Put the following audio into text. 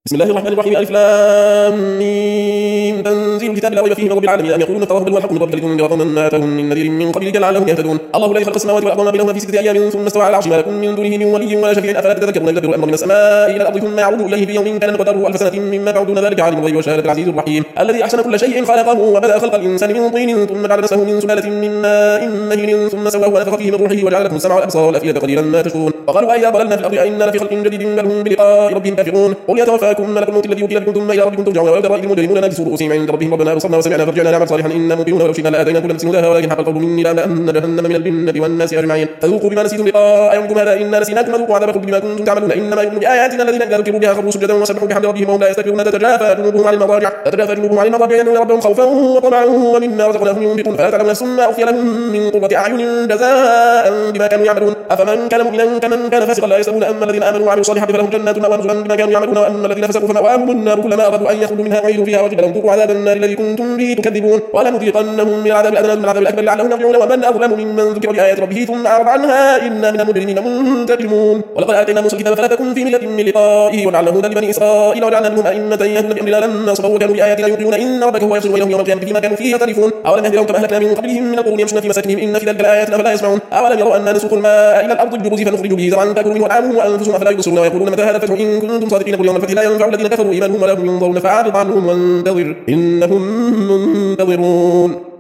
بسم الله الرحمن الرحيم. ألف لام ميم. تنزيل الكتاب لا ريب فيه من رب العالمين. أم يقولون افتراه بل هو الحق من ربك لتنذر من آتاهم من نذير من قبلك لعلهم يهتدون. الله لا خلق السماوات والأرض وما بينهما في 6 أيام ثم استوى على العرش ما لكم من دونه من ولي ولا شفيع أفلا تتذكرون. يدبر الأمر من السماء إلى الأرض ثم يعود إليه في يوم كان مقداره 1000 سنة مما تعدون ذلك عالم الغيب والشهادة العزيز الرحيم الذي أحسن كل شيء خلقه وبدأ خلق الإنسان من طين ثم جعل نفسه من سلالة من ماء مهين ثم سواه ونفخ فيه من روحه وجعل لكم السمع والأبصار والأفئدة قليلا ما تشكرون. وقالوا أئذا ضللنا في الأرض أئنا لفي خلق جديد بل هم بلقاء ربهم كافرون. قل يتوفاكم ملك الموت الذي وكل بكم ثم إلى ربكم ترجعون. ولو ترى إذ المجرمون ناكسوا رؤوسهم عند ربهم ربنا أبصرنا وسمعنا فارجعنا نعمل صالحا إنا موقنون. ولو شئنا لآتينا كل نفس هداها ولكن حق القول مني لأملأن جهنم من الجنة والناس أجمعين. فذوقوا بما نسيتم لقاء يومكم هذا إنا نسيناكم وذوقوا عذاب الخلد بما كنتم تعملون. إنما يؤمن بآياتنا الذين إذا ذكروا بها خروا سجدا وسبحوا بحمد ربهم وهم لا يستكبرون. تتجافى جنوبهم عن المضاجع يدعون ربهم خوفا وطمعا ومما رزقناهم ينفقون. فلا تعلم نفس ما أخفي لهم من قرة أعين جزاء بما كانوا يعملون. أفمن كان مؤمنا كمن كان فاسقا لا يستوون. أما الذين آمنوا وعملوا الصالحات فلهم جنات مأوى نزلا بما كانوا يعملون. وأما الذين فسقوا فمأواهم النار كلما أرادوا أن يخرجوا منها أعيدوا فيها وقيل لهم ذوقوا عذاب النار الذي كنتم به تكذبون. ولنذيقنهم من العذاب الأدنى من العذاب الأكبر لعلهم يرجعون. ومن أظلم ممن ذكر بآيات ربه ثم أعرض عنها إنا من المجرمين منتقمون. ولقد آتينا موسى الكتاب فلا تكن في مرية من لقائه وجعلناه هدى لبني إسرائيل وجعلنا منهم أئمة يهدون بأمرنا لما صبروا وكانوا بآياتنا يوقنون. إن ربك هو يفصل بينهم يوم القيامة فيما كانوا فيه يختلفون. أولم يهد لهم كما أهلكنا من قبلهم من القرون يمشون في مساكنهم إن في ذلك لآيات أفلا يسمعون. أولم يروا أنا نسوق الماء إلى الأرض الجرز فنخرج به زرعا تأكل منه أنعامهم وأنفسهم أفلا يبصرون. ويقولون متى هذا الفتح إن كنتم صادقين. قل يوم الفتح لا ينفع الذين كفروا إيمانهم ولا هم ينظرون. فأعرض عنهم وانتظر إنهم منتظرون.